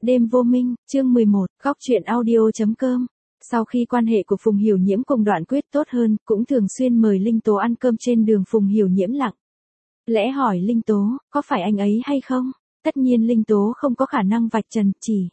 Đêm vô minh, chương 11, góc truyện audio.com. Sau khi quan hệ của Phùng Hiểu Nhiễm cùng Đoạn Quyết tốt hơn, cũng thường xuyên mời Linh Tố ăn cơm trên đường. Phùng Hiểu Nhiễm lặng lẽ hỏi Linh Tố, có phải anh ấy hay không? Tất nhiên Linh Tố không có khả năng vạch trần, chỉ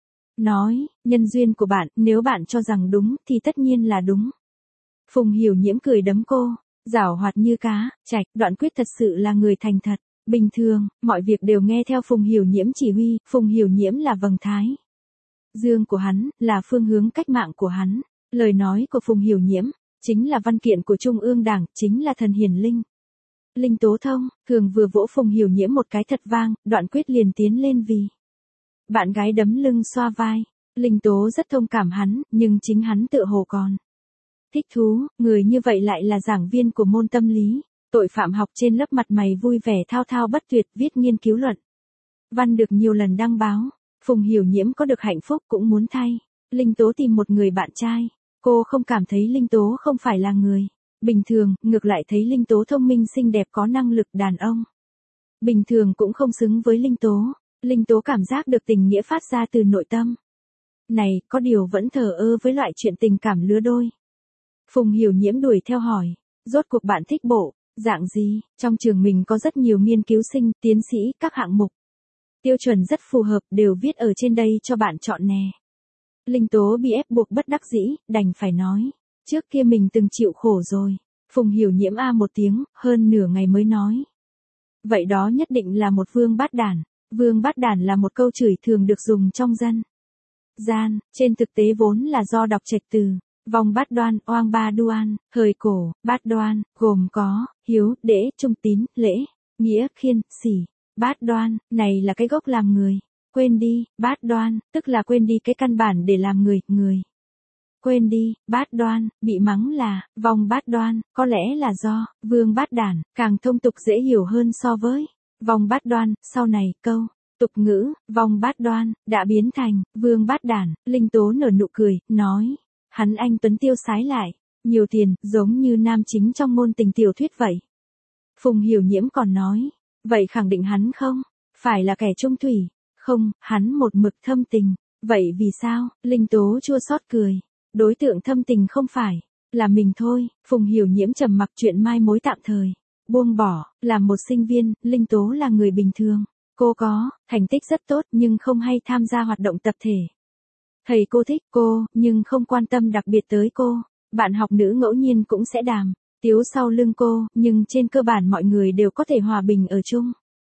nói, nhân duyên của bạn, nếu bạn cho rằng đúng, thì tất nhiên là đúng. Phùng Hiểu Nhiễm cười đấm cô, giảo hoạt như cá, Trạch. Đoạn Quyết thật sự là người thành thật. Bình thường, mọi việc đều nghe theo Phùng Hiểu Nhiễm chỉ huy. Phùng Hiểu Nhiễm là vầng thái dương của hắn, là phương hướng cách mạng của hắn. Lời nói của Phùng Hiểu Nhiễm chính là văn kiện của Trung ương Đảng, chính là thần hiển linh. Linh Tố thông, thường vừa vỗ Phùng Hiểu Nhiễm một cái thật vang, Đoạn Quyết liền tiến lên vì bạn gái đấm lưng xoa vai. Linh Tố rất thông cảm hắn, nhưng chính hắn tựa hồ còn thích thú, người như vậy lại là giảng viên của môn tâm lý. Tội phạm học trên lớp mặt mày vui vẻ thao thao bất tuyệt, viết nghiên cứu luận văn được nhiều lần đăng báo. Phùng Hiểu Nhiễm có được hạnh phúc cũng muốn thay Linh Tố tìm một người bạn trai. Cô không cảm thấy Linh Tố không phải là người bình thường, ngược lại thấy Linh Tố thông minh xinh đẹp có năng lực. Đàn ông bình thường cũng không xứng với Linh Tố. Linh Tố cảm giác được tình nghĩa phát ra từ nội tâm này, có điều vẫn thờ ơ với loại chuyện tình cảm lứa đôi. Phùng Hiểu Nhiễm đuổi theo hỏi, rốt cuộc bạn thích bộ dạng gì? Trong trường mình có rất nhiều nghiên cứu sinh, tiến sĩ, các hạng mục tiêu chuẩn rất phù hợp, đều viết ở trên đây cho bạn chọn nè. Linh Tố bị ép buộc bất đắc dĩ, đành phải nói, trước kia mình từng chịu khổ rồi. Phùng Hiểu Nhiễm a một tiếng, hơn nửa ngày mới nói, vậy đó nhất định là một vương bát đản. Vương bát đản là một câu chửi thường được dùng trong dân gian, trên thực tế vốn là do đọc trạch từ vong bát đoan, oang ba đoan. Thời cổ, bát đoan gồm có hiếu, đễ, trung tín, lễ, nghĩa, khiên, sỉ. Bát đoan này là cái gốc làm người quên đi. Bát đoan tức là quên đi cái căn bản để làm người, người quên đi. Bát đoan bị mắng là vong bát đoan, có lẽ là do vương bát đản càng thông tục dễ hiểu hơn so với vong bát đoan. Sau này câu tục ngữ vong bát đoan đã biến thành vương bát đản. Linh Tố nở nụ cười, nói, hắn anh tuấn tiêu sái lại nhiều tiền, giống như nam chính trong ngôn tình tiểu thuyết vậy. Phùng Hiểu Nhiễm còn nói, vậy khẳng định hắn không phải là kẻ trung thủy. Không, hắn một mực thâm tình. Vậy vì sao? Linh Tố chua xót cười, đối tượng thâm tình không phải là mình thôi. Phùng Hiểu Nhiễm trầm mặc, chuyện mai mối tạm thời buông bỏ. Làm một sinh viên, Linh Tố là người bình thường. Cô có thành tích rất tốt nhưng không hay tham gia hoạt động tập thể. Thầy cô thích cô, nhưng không quan tâm đặc biệt tới cô. Bạn học nữ ngẫu nhiên cũng sẽ đàm tiếu sau lưng cô, nhưng trên cơ bản mọi người đều có thể hòa bình ở chung.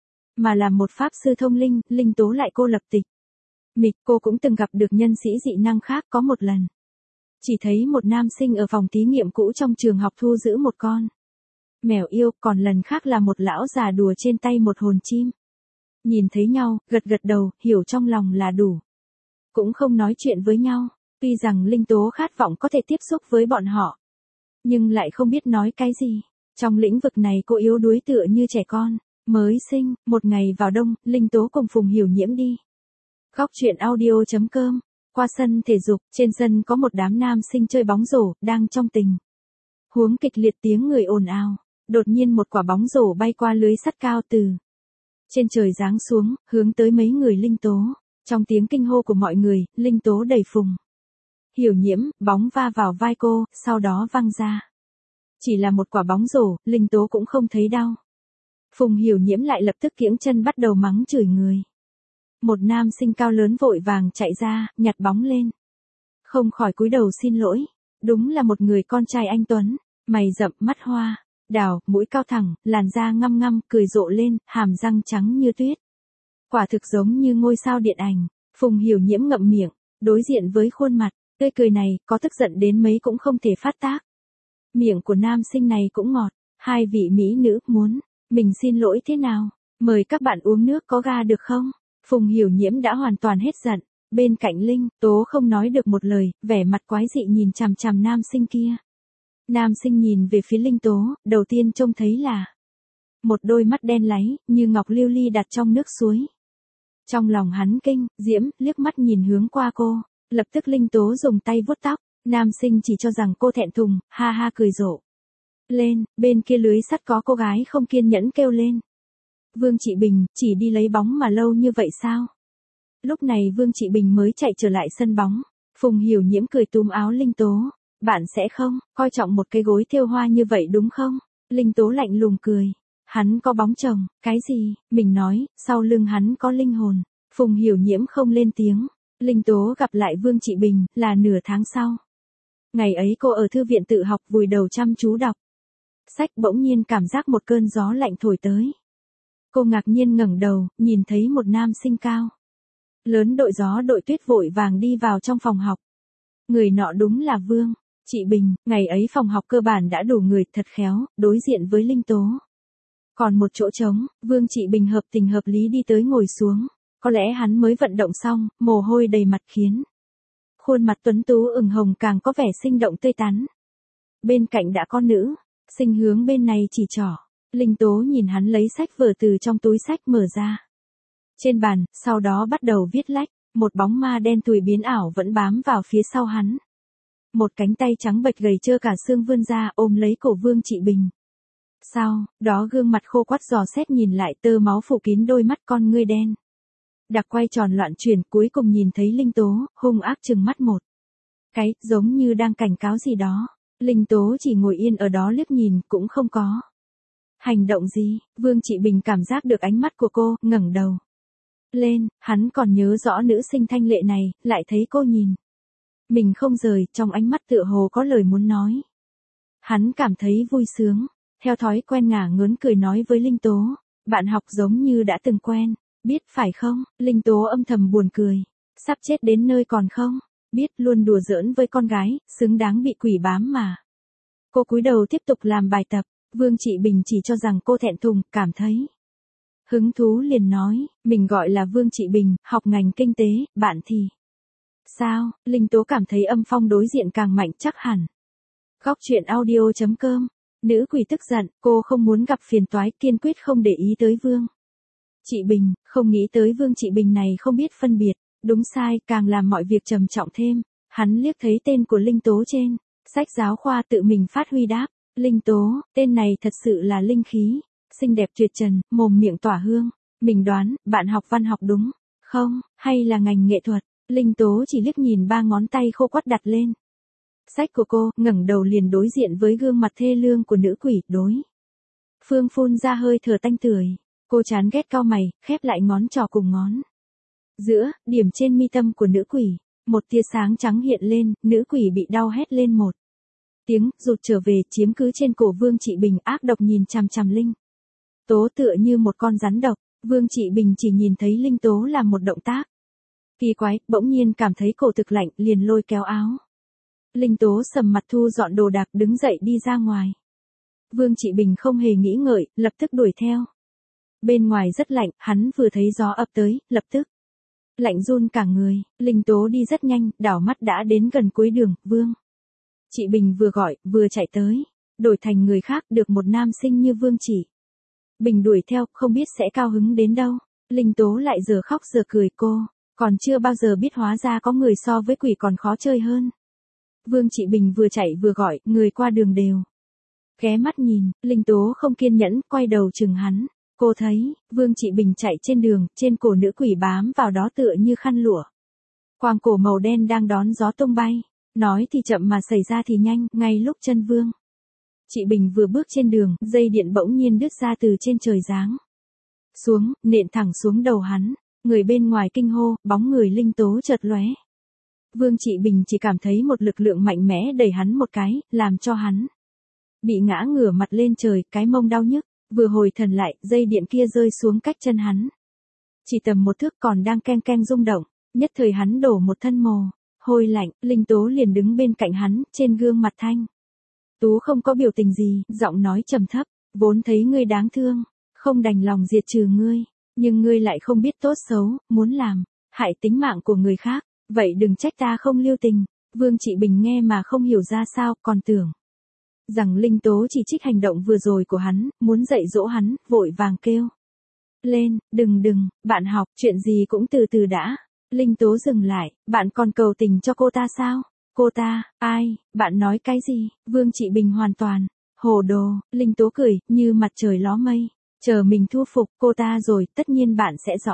Mà làm một pháp sư thông linh, Linh Tố lại cô lập tịch mịch. Cô cũng từng gặp được nhân sĩ dị năng khác. Có một lần, chỉ thấy một nam sinh ở phòng thí nghiệm cũ trong trường học thu giữ một con mèo yêu, còn lần khác là một lão già đùa trên tay một hồn chim. Nhìn thấy nhau, gật gật đầu, hiểu trong lòng là đủ. Cũng không nói chuyện với nhau. Tuy rằng Linh Tố khát vọng có thể tiếp xúc với bọn họ, nhưng lại không biết nói cái gì. Trong lĩnh vực này cô yếu đuối tựa như trẻ con mới sinh. Một ngày vào đông, Linh Tố cùng Phùng Hiểu Nhiễm đi góc truyện audio.com. Qua sân thể dục, trên sân có một đám nam sinh chơi bóng rổ, đang trong tình huống kịch liệt, tiếng người ồn ào. Đột nhiên một quả bóng rổ bay qua lưới sắt cao từ trên trời giáng xuống, hướng tới mấy người Linh Tố. Trong tiếng kinh hô của mọi người, Linh Tố đẩy Phùng Hiểu Nhiễm, bóng va vào vai cô, sau đó văng ra. Chỉ là một quả bóng rổ, Linh Tố cũng không thấy đau. Phùng Hiểu Nhiễm lại lập tức kiễng chân bắt đầu mắng chửi người. Một nam sinh cao lớn vội vàng chạy ra, nhặt bóng lên. Không khỏi cúi đầu xin lỗi. Đúng là một người con trai anh tuấn, mày rậm, mắt hoa đào, mũi cao thẳng, làn da ngăm ngăm, cười rộ lên, hàm răng trắng như tuyết. Quả thực giống như ngôi sao điện ảnh. Phùng Hiểu Nhiễm ngậm miệng, đối diện với khuôn mặt tươi cười này, có tức giận đến mấy cũng không thể phát tác. Miệng của nam sinh này cũng ngọt. Hai vị mỹ nữ, muốn mình xin lỗi thế nào? Mời các bạn uống nước có ga được không? Phùng Hiểu Nhiễm đã hoàn toàn hết giận. Bên cạnh Linh Tố không nói được một lời, vẻ mặt quái dị nhìn chằm chằm nam sinh kia. Nam sinh nhìn về phía Linh Tố, đầu tiên trông thấy là một đôi mắt đen láy, như ngọc lưu ly đặt trong nước suối. Trong lòng hắn kinh diễm, liếc mắt nhìn hướng qua cô. Lập tức Linh Tố dùng tay vuốt tóc. Nam sinh chỉ cho rằng cô thẹn thùng, ha ha cười rộ lên. Bên kia lưới sắt có cô gái không kiên nhẫn kêu lên. Vương Trị Bình, chỉ đi lấy bóng mà lâu như vậy sao? Lúc này Vương Trị Bình mới chạy trở lại sân bóng. Phùng Hiểu Nhiễm cười túm áo Linh Tố. Bạn sẽ không, coi trọng một cái gối thêu hoa như vậy đúng không? Linh Tố lạnh lùng cười. Hắn có bóng chồng, cái gì? Mình nói, sau lưng hắn có linh hồn. Phùng Hiểu Nhiễm không lên tiếng. Linh Tố gặp lại Vương Trị Bình, là nửa tháng sau. Ngày ấy cô ở thư viện tự học vùi đầu chăm chú đọc sách, bỗng nhiên cảm giác một cơn gió lạnh thổi tới. Cô ngạc nhiên ngẩng đầu, nhìn thấy một nam sinh cao lớn đội gió đội tuyết vội vàng đi vào trong phòng học. Người nọ đúng là Vương Trị Bình. Ngày ấy phòng học cơ bản đã đủ người, thật khéo, đối diện với Linh Tố. Còn một chỗ trống, Vương Trị Bình hợp tình hợp lý đi tới ngồi xuống. Có lẽ hắn mới vận động xong, mồ hôi đầy mặt khiến khuôn mặt tuấn tú ửng hồng càng có vẻ sinh động tươi tắn. Bên cạnh đã có nữ sinh hướng bên này chỉ trỏ. Linh Tố nhìn hắn lấy sách vở từ trong túi sách mở ra trên bàn, sau đó bắt đầu viết lách. Một bóng ma đen tùy biến ảo vẫn bám vào phía sau hắn. Một cánh tay trắng bệch gầy trơ cả xương vươn ra ôm lấy cổ Vương Trị Bình. Sau đó gương mặt khô quắt dò xét nhìn lại, tơ máu phủ kín đôi mắt con ngươi đen đặc quay tròn loạn chuyển, cuối cùng nhìn thấy Linh Tố, hung ác trừng mắt một cái, giống như đang cảnh cáo gì đó. Linh Tố chỉ ngồi yên ở đó liếc nhìn, cũng không có hành động gì. Vương Trị Bình cảm giác được ánh mắt của cô, ngẩng đầu lên, hắn còn nhớ rõ nữ sinh thanh lệ này, lại thấy cô nhìn mình không rời, trong ánh mắt tựa hồ có lời muốn nói. Hắn cảm thấy vui sướng, theo thói quen ngả ngớn cười nói với Linh Tố, bạn học giống như đã từng quen, biết phải không? Linh Tố âm thầm buồn cười, sắp chết đến nơi còn không biết, luôn đùa giỡn với con gái, xứng đáng bị quỷ bám mà. Cô cúi đầu tiếp tục làm bài tập. Vương Trị Bình chỉ cho rằng cô thẹn thùng, cảm thấy hứng thú liền nói, mình gọi là Vương Trị Bình, học ngành kinh tế, bạn thì sao? Linh Tố cảm thấy âm phong đối diện càng mạnh chắc hẳn. Góc truyện audio.com. Nữ quỷ tức giận, cô không muốn gặp phiền toái, kiên quyết không để ý tới Vương Trị Bình. Không nghĩ tới Vương Trị Bình này không biết phân biệt đúng sai, càng làm mọi việc trầm trọng thêm. Hắn liếc thấy tên của Linh Tố trên sách giáo khoa, tự mình phát huy đáp. Linh Tố, tên này thật sự là linh khí, xinh đẹp tuyệt trần, mồm miệng tỏa hương. Mình đoán, bạn học văn học đúng không, hay là ngành nghệ thuật? Linh Tố chỉ liếc nhìn ba ngón tay khô quắt đặt lên sách của cô, ngẩng đầu liền đối diện với gương mặt thê lương của nữ quỷ, đối phương phun ra hơi thở tanh tưởi. Cô chán ghét cau mày, khép lại ngón trỏ cùng ngón giữa, điểm trên mi tâm của nữ quỷ. Một tia sáng trắng hiện lên, nữ quỷ bị đau hét lên một tiếng, rụt trở về, chiếm cứ trên cổ Vương Trị Bình, ác độc nhìn chằm chằm Linh Tố tựa như một con rắn độc. Vương Trị Bình chỉ nhìn thấy Linh Tố làm một động tác kỳ quái, bỗng nhiên cảm thấy cổ thực lạnh, liền lôi kéo áo Linh Tố, sầm mặt thu dọn đồ đạc, đứng dậy đi ra ngoài. Vương Trị Bình không hề nghĩ ngợi, lập tức đuổi theo. Bên ngoài rất lạnh, hắn vừa thấy gió ập tới, lập tức lạnh run cả người. Linh Tố đi rất nhanh, đảo mắt đã đến gần cuối đường. Vương Trị Bình vừa gọi, vừa chạy tới, đổi thành người khác, được một nam sinh như Vương Trị Bình đuổi theo, không biết sẽ cao hứng đến đâu. Linh Tố lại giờ khóc giờ cười, cô còn chưa bao giờ biết hóa ra có người so với quỷ còn khó chơi hơn. Vương Trị Bình vừa chạy vừa gọi, người qua đường đều ghé mắt nhìn. Linh Tố không kiên nhẫn, quay đầu chừng hắn. Cô thấy, Vương Trị Bình chạy trên đường, trên cổ nữ quỷ bám vào đó tựa như khăn lụa. Quàng cổ màu đen đang đón gió tung bay. Nói thì chậm mà xảy ra thì nhanh, ngay lúc chân Vương Trị Bình vừa bước trên đường, dây điện bỗng nhiên đứt ra từ trên trời giáng xuống, nện thẳng xuống đầu hắn. Người bên ngoài kinh hô, bóng người Linh Tố chợt lóe. Vương Trị Bình chỉ cảm thấy một lực lượng mạnh mẽ đẩy hắn một cái, làm cho hắn bị ngã ngửa mặt lên trời, cái mông đau nhức. Vừa hồi thần lại, dây điện kia rơi xuống cách chân hắn chỉ tầm một thước, còn đang keng keng rung động. Nhất thời hắn đổ một thân mồ hôi lạnh. Linh Tố liền đứng bên cạnh hắn, trên gương mặt thanh tú không có biểu tình gì, giọng nói trầm thấp, vốn thấy ngươi đáng thương, không đành lòng diệt trừ ngươi, nhưng ngươi lại không biết tốt xấu, muốn làm hại tính mạng của người khác, vậy đừng trách ta không lưu tình. Vương Trị Bình nghe mà không hiểu ra sao, còn tưởng rằng Linh Tố chỉ trích hành động vừa rồi của hắn, muốn dạy dỗ hắn, vội vàng kêu lên, đừng, bạn học, chuyện gì cũng từ từ đã. Linh Tố dừng lại, bạn còn cầu tình cho cô ta sao? Cô ta, ai, bạn nói cái gì? Vương Trị Bình hoàn toàn hồ đồ. Linh Tố cười, như mặt trời ló mây, chờ mình thu phục cô ta rồi, tất nhiên bạn sẽ rõ.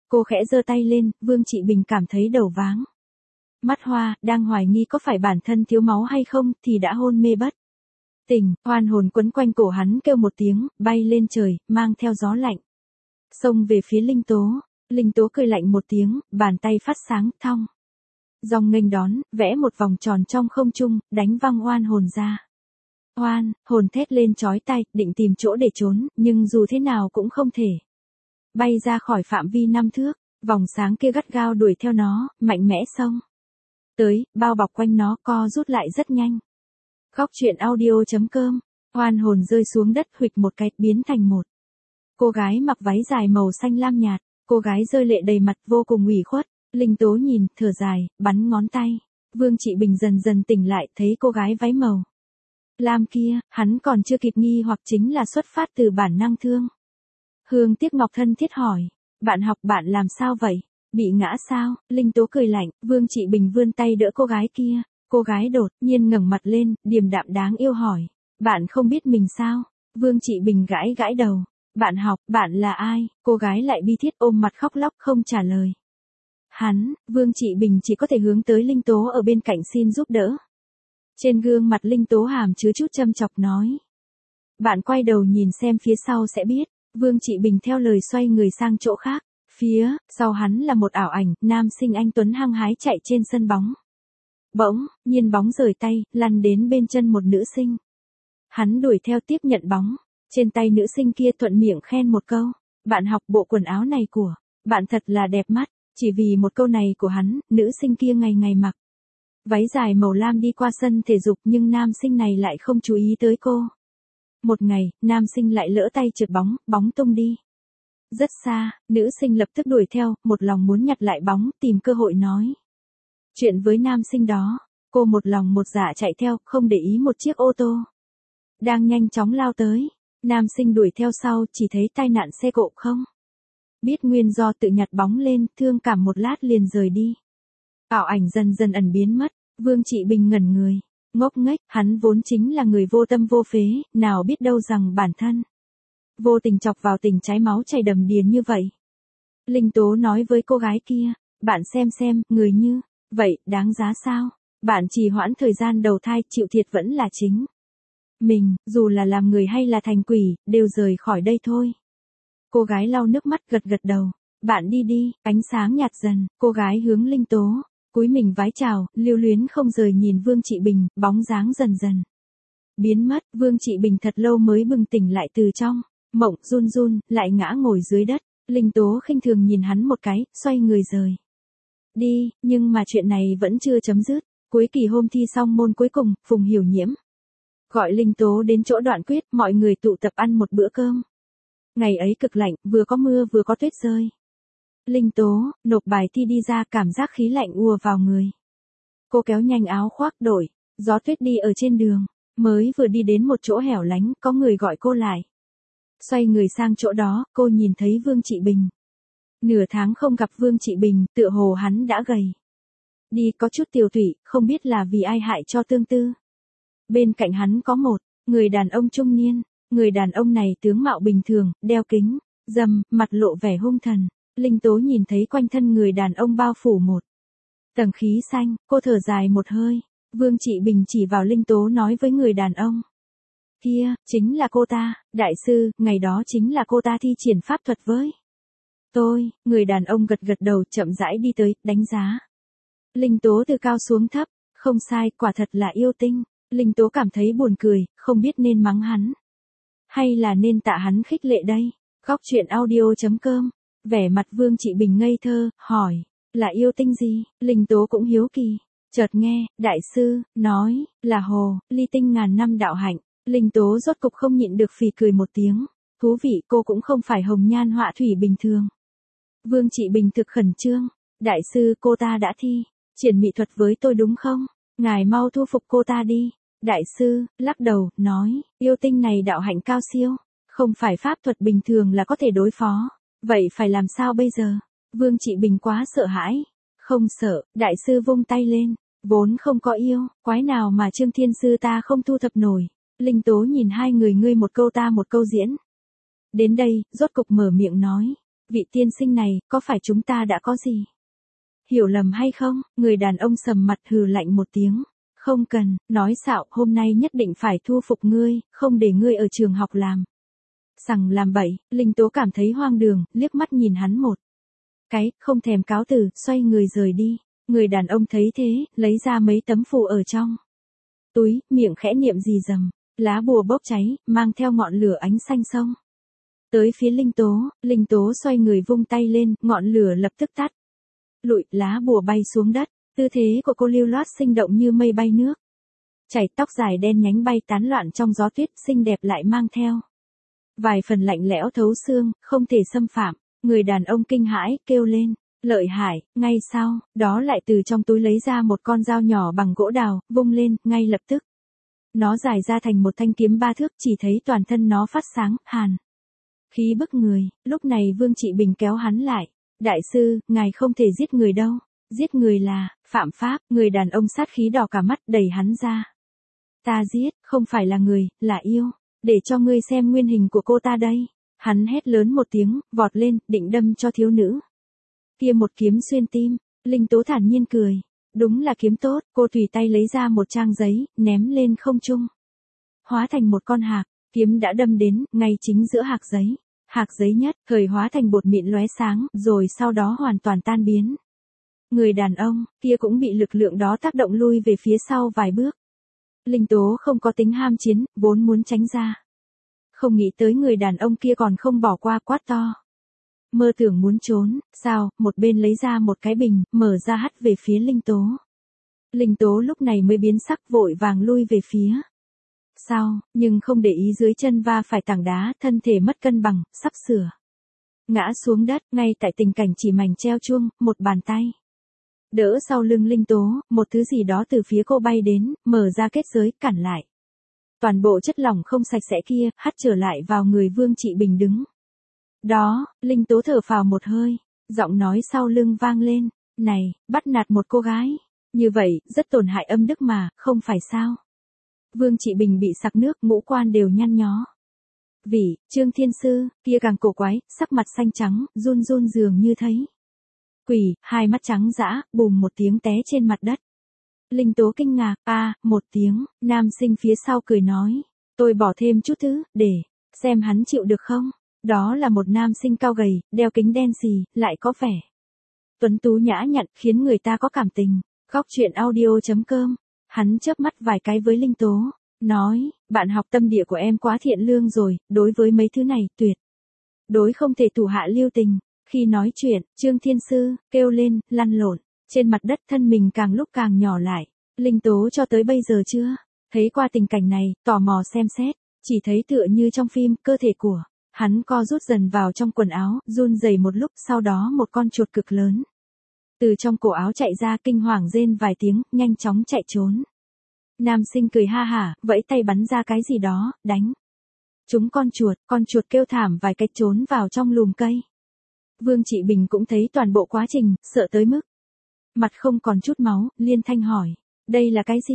Cô khẽ giơ tay lên, Vương Trị Bình cảm thấy đầu váng. Mắt hoa, đang hoài nghi có phải bản thân thiếu máu hay không, thì đã hôn mê bất tỉnh, oan hồn quấn quanh cổ hắn kêu một tiếng, bay lên trời, mang theo gió lạnh. Xông về phía Linh Tố cười lạnh một tiếng, bàn tay phát sáng, thong dong nghênh đón, vẽ một vòng tròn trong không trung, đánh văng oan hồn ra. Oan hồn thét lên chói tai, định tìm chỗ để trốn, nhưng dù thế nào cũng không thể bay ra khỏi phạm vi 5 thước, vòng sáng kia gắt gao đuổi theo nó, mạnh mẽ xông tới, bao bọc quanh nó, co rút lại rất nhanh. Góc truyện audio.com, oan hồn rơi xuống đất huỵch một cái, biến thành một cô gái mặc váy dài màu xanh lam nhạt, cô gái rơi lệ đầy mặt vô cùng ủy khuất. Linh Tố nhìn, thở dài, bắn ngón tay. Vương Trị Bình dần dần tỉnh lại, thấy cô gái váy màu lam kia, hắn còn chưa kịp nghi hoặc chính là xuất phát từ bản năng thương. Hương Tiếc Ngọc thân thiết hỏi, bạn học bạn làm sao vậy? Bị ngã sao? Linh Tố cười lạnh, Vương Trị Bình vươn tay đỡ cô gái kia. Cô gái đột nhiên ngẩng mặt lên, điềm đạm đáng yêu hỏi, bạn không biết mình sao? Vương Trị Bình gãi gãi đầu, bạn học, bạn là ai? Cô gái lại bi thiết ôm mặt khóc lóc không trả lời. Vương Trị Bình chỉ có thể hướng tới Linh Tố ở bên cạnh xin giúp đỡ. Trên gương mặt Linh Tố hàm chứa chút châm chọc nói, bạn quay đầu nhìn xem phía sau sẽ biết. Vương Trị Bình theo lời xoay người sang chỗ khác. Phía sau hắn là một ảo ảnh, nam sinh anh tuấn hăng hái chạy trên sân bóng. Bỗng nhiên bóng rời tay, lăn đến bên chân một nữ sinh. Hắn đuổi theo tiếp nhận bóng. Trên tay nữ sinh kia thuận miệng khen một câu, bạn học, bộ quần áo này của bạn thật là đẹp mắt. Chỉ vì một câu này của hắn, nữ sinh kia ngày ngày mặc váy dài màu lam đi qua sân thể dục, nhưng nam sinh này lại không chú ý tới cô. Một ngày, nam sinh lại lỡ tay trượt bóng, bóng tung đi rất xa, nữ sinh lập tức đuổi theo, một lòng muốn nhặt lại bóng, tìm cơ hội nói chuyện với nam sinh đó. Cô một lòng một dạ chạy theo, không để ý một chiếc ô tô đang nhanh chóng lao tới. Nam sinh đuổi theo sau, chỉ thấy tai nạn xe cộ không biết nguyên do, tự nhặt bóng lên, thương cảm một lát liền rời đi. Ảo ảnh dần dần ẩn biến mất. Vương Trị Bình ngẩn người, ngốc nghếch, hắn vốn chính là người vô tâm vô phế, nào biết đâu rằng bản thân vô tình chọc vào tình trái máu chảy đầm đìa như vậy. Linh Tố nói với cô gái kia, bạn xem, người như vậy, đáng giá sao? Bạn trì hoãn thời gian đầu thai, chịu thiệt vẫn là chính mình, dù là làm người hay là thành quỷ, đều rời khỏi đây thôi. Cô gái lau nước mắt gật gật đầu, bạn đi đi. Ánh sáng nhạt dần, cô gái hướng Linh Tố cúi mình vái chào, lưu luyến không rời nhìn Vương Trị Bình, bóng dáng dần dần biến mất. Vương Trị Bình thật lâu mới bừng tỉnh lại từ trong mộng, run run, lại ngã ngồi dưới đất. Linh Tố khinh thường nhìn hắn một cái, xoay người rời đi, nhưng mà chuyện này vẫn chưa chấm dứt. Cuối kỳ hôm thi xong môn cuối cùng, Phùng Hiểu Nhiễm gọi Linh Tố đến chỗ Đoạn Quyết, mọi người tụ tập ăn một bữa cơm. Ngày ấy cực lạnh, vừa có mưa vừa có tuyết rơi. Linh Tố nộp bài thi đi ra, cảm giác khí lạnh ùa vào người. Cô kéo nhanh áo khoác đổi, gió tuyết đi ở trên đường, mới vừa đi đến một chỗ hẻo lánh, có người gọi cô lại. Xoay người sang chỗ đó, cô nhìn thấy Vương Trị Bình. Nửa tháng không gặp Vương Trị Bình, tựa hồ hắn đã gầy đi, có chút tiều tụy, không biết là vì ai hại cho tương tư. Bên cạnh hắn có một người đàn ông trung niên. Người đàn ông này tướng mạo bình thường, đeo kính râm, mặt lộ vẻ hung thần. Linh Tố nhìn thấy quanh thân người đàn ông bao phủ một tầng khí xanh, cô thở dài một hơi. Vương Trị Bình chỉ vào Linh Tố nói với người đàn ông kia, chính là cô ta, đại sư, ngày đó chính là cô ta thi triển pháp thuật với tôi. Người đàn ông gật gật đầu, chậm rãi đi tới, đánh giá Linh Tố từ cao xuống thấp. Không sai, quả thật là yêu tinh. Linh Tố cảm thấy buồn cười, không biết nên mắng hắn hay là nên tạ hắn khích lệ đây. Góc truyện audio.com, vẻ mặt Vương Trị Bình ngây thơ, hỏi, là yêu tinh gì? Linh Tố cũng hiếu kỳ. Chợt nghe, đại sư, nói, là hồ ly tinh ngàn năm đạo hạnh. Linh Tố rốt cục không nhịn được phì cười một tiếng. Thú vị, cô cũng không phải hồng nhan họa thủy bình thường. Vương Trị Bình thực khẩn trương. Đại sư, cô ta đã thi triển mỹ thuật với tôi đúng không? Ngài mau thu phục cô ta đi. Đại sư lắc đầu, nói, yêu tinh này đạo hạnh cao siêu, không phải pháp thuật bình thường là có thể đối phó. Vậy phải làm sao bây giờ? Vương Trị Bình quá sợ hãi. Không sợ, đại sư vung tay lên, vốn không có yêu quái nào mà Trương Thiên Sư ta không thu thập nổi. Linh Tố nhìn hai người, ngươi một câu ta một câu diễn. Đến đây, rốt cục mở miệng nói, Vị tiên sinh này, có phải chúng ta đã có gì hiểu lầm hay không? Người đàn ông sầm mặt hừ lạnh một tiếng. Không cần, nói xạo, hôm nay nhất định phải thu phục ngươi, không để ngươi ở trường học sằng làm bậy. Linh Tố cảm thấy hoang đường, liếc mắt nhìn hắn một cái, không thèm cáo từ, xoay người rời đi. Người đàn ông thấy thế, lấy ra mấy tấm phù ở trong túi, miệng khẽ niệm gì rầm, lá bùa bốc cháy, mang theo ngọn lửa ánh xanh sông tới phía Linh Tố xoay người vung tay lên, ngọn lửa lập tức tắt. Lụi, lá bùa bay xuống đất, tư thế của cô lưu loát sinh động như mây bay nước. Chảy tóc dài đen nhánh bay tán loạn trong gió tuyết, xinh đẹp lại mang theo vài phần lạnh lẽo thấu xương, không thể xâm phạm. Người đàn ông kinh hãi, kêu lên, lợi hại. Ngay sau đó lại từ trong túi lấy ra một con dao nhỏ bằng gỗ đào, vung lên, ngay lập tức nó dài ra thành một thanh kiếm 3 thước, chỉ thấy toàn thân nó phát sáng, hàn khí bức người. Lúc này Vương Trị Bình kéo hắn lại. Đại sư, ngài không thể giết người đâu. Giết người là phạm pháp. Người đàn ông sát khí đỏ cả mắt, đẩy hắn ra. Ta giết, không phải là người, là yêu. Để cho ngươi xem nguyên hình của cô ta đây. Hắn hét lớn một tiếng, vọt lên, định đâm cho thiếu nữ kia một kiếm xuyên tim. Linh Tố thản nhiên cười. Đúng là kiếm tốt. Cô tùy tay lấy ra một trang giấy, ném lên không trung, hóa thành một con hạc. Kiếm đã đâm đến, ngay chính giữa hạc giấy. Hạc giấy nhất, thời hóa thành bột mịn lóe sáng, rồi sau đó hoàn toàn tan biến. Người đàn ông kia cũng bị lực lượng đó tác động lui về phía sau vài bước. Linh Tố không có tính ham chiến, vốn muốn tránh ra. Không nghĩ tới người đàn ông kia còn không bỏ qua, quát to. Mơ tưởng muốn trốn, sao? Một bên lấy ra một cái bình, mở ra hắt về phía Linh Tố. Linh Tố lúc này mới biến sắc, vội vàng lui về phía sau, nhưng không để ý dưới chân va phải tảng đá, thân thể mất cân bằng, sắp sửa ngã xuống đất. Ngay tại tình cảnh chỉ mảnh treo chuông, một bàn tay đỡ sau lưng Linh Tố, một thứ gì đó từ phía cô bay đến, mở ra kết giới, cản lại toàn bộ chất lỏng không sạch sẽ kia, hắt trở lại vào người Vương Trị Bình đứng đó. Linh Tố thở phào một hơi, giọng nói sau lưng vang lên, này, bắt nạt một cô gái như vậy, rất tổn hại âm đức mà, không phải sao? Vương Trị Bình bị sặc nước, ngũ quan đều nhăn nhó. Trương Thiên Sư, kia càng cổ quái, sắc mặt xanh trắng, run run dường như thấy quỷ, hai mắt trắng dã, bùm một tiếng té trên mặt đất. Linh Tố kinh ngạc, một tiếng, nam sinh phía sau cười nói, tôi bỏ thêm chút thứ, để xem hắn chịu được không? Đó là một nam sinh cao gầy, đeo kính đen xì, lại có vẻ tuấn tú nhã nhặn, khiến người ta có cảm tình. Góc truyện audio.com. Hắn chớp mắt vài cái với Linh Tố, nói, bạn học tâm địa của em quá thiện lương rồi, đối với mấy thứ này, tuyệt đối không thể thủ hạ lưu tình. Khi nói chuyện, Trương Thiên Sư kêu lên, lăn lộn trên mặt đất, thân mình càng lúc càng nhỏ lại. Linh Tố cho tới bây giờ chưa thấy qua tình cảnh này, tò mò xem xét, chỉ thấy tựa như trong phim, cơ thể của hắn co rút dần vào trong quần áo, run rẩy một lúc, sau đó một con chuột cực lớn từ trong cổ áo chạy ra, kinh hoàng rên vài tiếng, nhanh chóng chạy trốn. Nam sinh cười ha hả, vẫy tay bắn ra cái gì đó, đánh trúng con chuột kêu thảm vài cái trốn vào trong lùm cây. Vương Trị Bình cũng thấy toàn bộ quá trình, sợ tới mức mặt không còn chút máu, liên thanh hỏi, đây là cái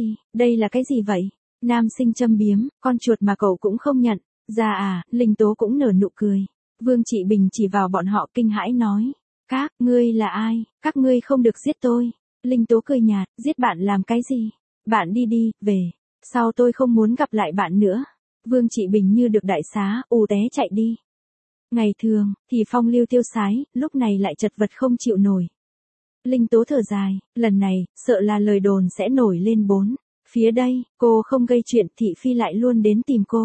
gì vậy? Nam sinh châm biếm, con chuột mà cậu cũng không nhận ra à? Linh Tố cũng nở nụ cười. Vương Trị Bình chỉ vào bọn họ kinh hãi nói, các ngươi là ai? Các ngươi không được giết tôi. Linh Tố cười nhạt, giết bạn làm cái gì? Bạn đi, về sau tôi không muốn gặp lại bạn nữa. Vương Trị Bình như được đại xá, té chạy đi. Ngày thường thì phong lưu tiêu sái, lúc này lại chật vật không chịu nổi. Linh Tố thở dài, lần này, sợ là lời đồn sẽ nổi lên bốn phía đây, cô không gây chuyện, thị phi lại luôn đến tìm cô.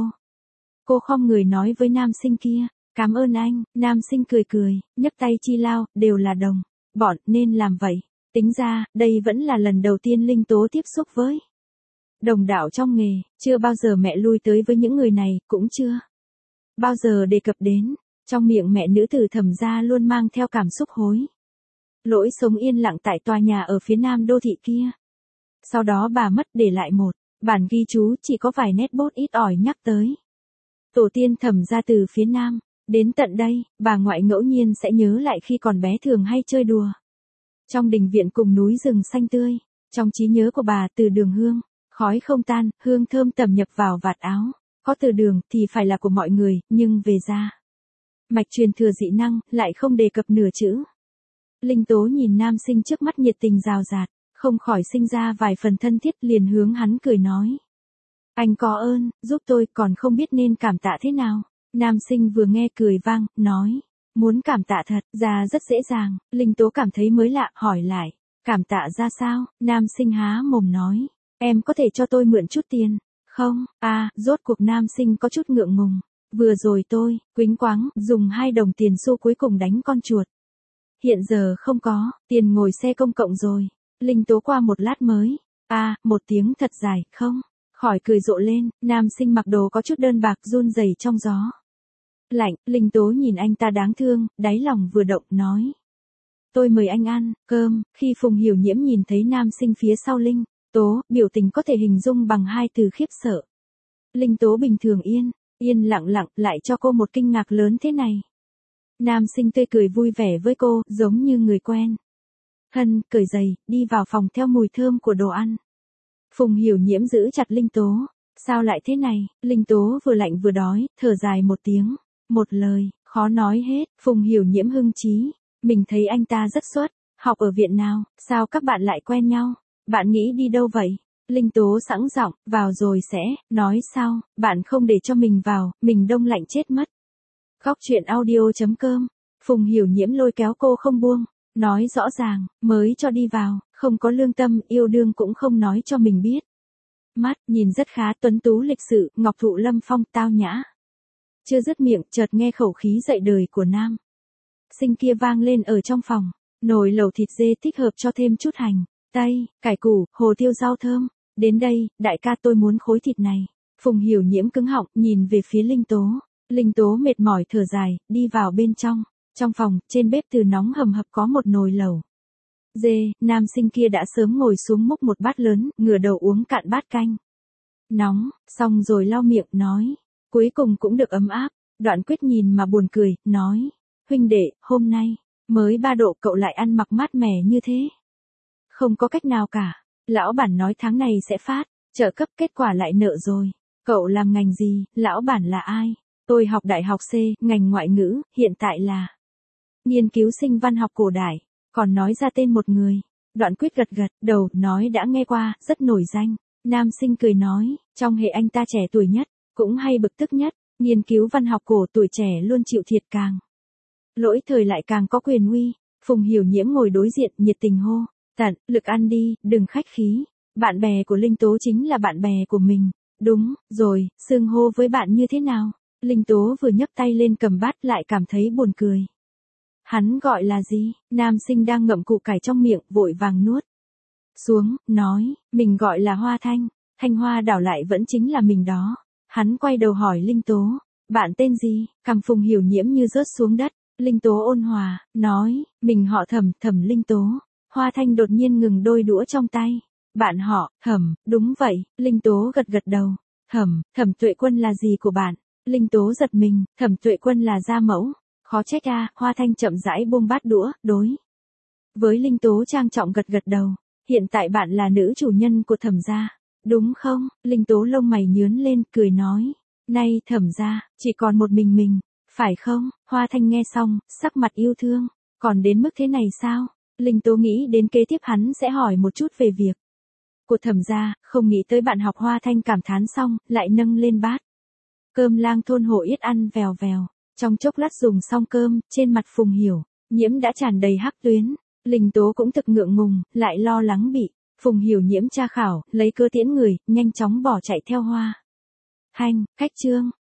Cô khom người nói với nam sinh kia, cảm ơn anh. Nam sinh cười, nhấc tay chi lao, đều là đồng bọn, nên làm vậy. Tính ra, đây vẫn là lần đầu tiên Linh Tố tiếp xúc với đồng đạo trong nghề, chưa bao giờ mẹ lui tới với những người này, cũng chưa bao giờ đề cập đến. Trong miệng mẹ nữ tử Thẩm gia luôn mang theo cảm xúc hối lỗi, sống yên lặng tại tòa nhà ở phía nam đô thị kia. Sau đó bà mất, để lại một bản ghi chú, chỉ có vài nét bút ít ỏi nhắc tới tổ tiên Thẩm gia từ phía nam. Đến tận đây, bà ngoại ngẫu nhiên sẽ nhớ lại khi còn bé thường hay chơi đùa trong đình viện cùng núi rừng xanh tươi. Trong trí nhớ của bà, từ đường hương, khói không tan, hương thơm tẩm nhập vào vạt áo. Có từ đường thì phải là của mọi người, nhưng về ra Mạch truyền thừa dị năng, lại không đề cập nửa chữ. Linh Tố nhìn nam sinh trước mắt nhiệt tình rào rạt, không khỏi sinh ra vài phần thân thiết, liền hướng hắn cười nói. Anh có ơn, giúp tôi, còn không biết nên cảm tạ thế nào. Nam sinh vừa nghe cười vang, nói. Muốn cảm tạ thật, ra rất dễ dàng. Linh Tố cảm thấy mới lạ, hỏi lại. Cảm tạ ra sao? Nam sinh há mồm nói. Em có thể cho tôi mượn chút tiền, không? Rốt cuộc nam sinh có chút ngượng ngùng. Vừa rồi tôi, quĩnh quáng, dùng 2 đồng tiền xu cuối cùng đánh con chuột. Hiện giờ không có, tiền ngồi xe công cộng rồi. Linh Tố qua một lát mới. Một tiếng thật dài, không? Khỏi cười rộ lên, nam sinh mặc đồ có chút đơn bạc run rẩy trong gió. Lạnh, Linh Tố nhìn anh ta đáng thương, đáy lòng vừa động, nói. Tôi mời anh ăn cơm. Khi Phùng Hiểu Nhiễm nhìn thấy nam sinh phía sau Linh Tố, biểu tình có thể hình dung bằng 2 từ khiếp sợ. Linh Tố bình thường yên lặng lại cho cô một kinh ngạc lớn thế này. Nam sinh tươi cười vui vẻ với cô, giống như người quen. Hân, cởi giày, đi vào phòng theo mùi thơm của đồ ăn. Phùng Hiểu Nhiễm giữ chặt Linh Tố. Sao lại thế này? Linh Tố vừa lạnh vừa đói, thở dài một tiếng. Một lời, khó nói hết. Phùng Hiểu Nhiễm hưng chí. Mình thấy anh ta rất xuất, học ở viện nào, sao các bạn lại quen nhau? Bạn nghĩ đi đâu vậy? Linh Tố sẵn giọng, vào rồi sẽ, nói sao, bạn không để cho mình vào, mình đông lạnh chết mất. Góc truyện audio.com. Phùng Hiểu Nhiễm lôi kéo cô không buông, nói rõ ràng, mới cho đi vào, không có lương tâm, yêu đương cũng không nói cho mình biết. Mắt, nhìn rất khá, tuấn tú lịch sự, ngọc thụ lâm phong, tao nhã. Chưa dứt miệng, chợt nghe khẩu khí dậy đời của nam sinh kia vang lên ở trong phòng. Nồi lẩu thịt dê thích hợp cho thêm chút hành, tây, cải củ, hồ tiêu rau thơm. Đến đây, đại ca tôi muốn khối thịt này. Phùng Hiểu Nhiễm cứng họng, nhìn về phía Linh Tố. Linh Tố mệt mỏi thở dài, đi vào bên trong. Trong phòng, trên bếp từ nóng hầm hập có một nồi lẩu dê, nam sinh kia đã sớm ngồi xuống múc một bát lớn, ngửa đầu uống cạn bát canh. Nóng, xong rồi lau miệng, nói. Cuối cùng cũng được ấm áp. Đoạn Quyết nhìn mà buồn cười, nói. Huynh đệ, hôm nay, mới 3 độ cậu lại ăn mặc mát mẻ như thế. Không có cách nào cả. Lão bản nói tháng này sẽ phát trợ cấp, kết quả lại nợ rồi. Cậu làm ngành gì? Lão bản là ai? Tôi học đại học C, ngành ngoại ngữ, hiện tại là nghiên cứu sinh văn học cổ đại. Còn nói ra tên một người. Đoạn Quyết gật gật đầu, nói đã nghe qua, rất nổi danh. Nam sinh cười nói, trong hệ anh ta trẻ tuổi nhất, cũng hay bực tức nhất. Nghiên cứu văn học cổ, tuổi trẻ luôn chịu thiệt càng lỗi thời lại càng có quyền uy. Phùng Hiểu Nhiễm ngồi đối diện, nhiệt tình hô. Tận, lực ăn đi, đừng khách khí. Bạn bè của Linh Tố chính là bạn bè của mình. Đúng, rồi, xưng hô với bạn như thế nào? Linh Tố vừa nhấc tay lên cầm bát lại cảm thấy buồn cười. Hắn gọi là gì? Nam sinh đang ngậm củ cải trong miệng, vội vàng nuốt xuống, nói, mình gọi là Hoa Thanh. Thanh Hoa đảo lại vẫn chính là mình đó. Hắn quay đầu hỏi Linh Tố. Bạn tên gì? Cằm Phùng Hiểu Nhiễm như rớt xuống đất. Linh Tố ôn hòa, nói, mình họ Thẩm, Thẩm Linh Tố. Hoa Thanh đột nhiên ngừng đôi đũa trong tay. Bạn họ, Thẩm, đúng vậy. Linh Tố gật gật đầu. Thẩm Tuệ Quân là gì của bạn? Linh Tố giật mình, Thẩm Tuệ Quân là gia mẫu. Khó trách a. Hoa Thanh chậm rãi buông bát đũa, đối với Linh Tố trang trọng gật gật đầu. Hiện tại bạn là nữ chủ nhân của Thẩm gia, đúng không? Linh Tố lông mày nhướng lên, cười nói. Nay Thẩm gia, chỉ còn một mình, phải không? Hoa Thanh nghe xong, sắc mặt yêu thương. Còn đến mức thế này sao? Linh Tố nghĩ đến kế tiếp hắn sẽ hỏi một chút về việc của Thẩm gia, không nghĩ tới bạn học. Hoa Thanh cảm thán xong, lại nâng lên bát cơm lang thôn hổ yết ăn vèo vèo. Trong chốc lát dùng xong cơm, trên mặt Phùng Hiểu Nhiễm đã tràn đầy hắc tuyến. Linh Tố cũng thực ngượng ngùng, lại lo lắng bị Phùng Hiểu Nhiễm tra khảo, lấy cớ tiễn người, nhanh chóng bỏ chạy theo Hoa Thanh. Khách trương,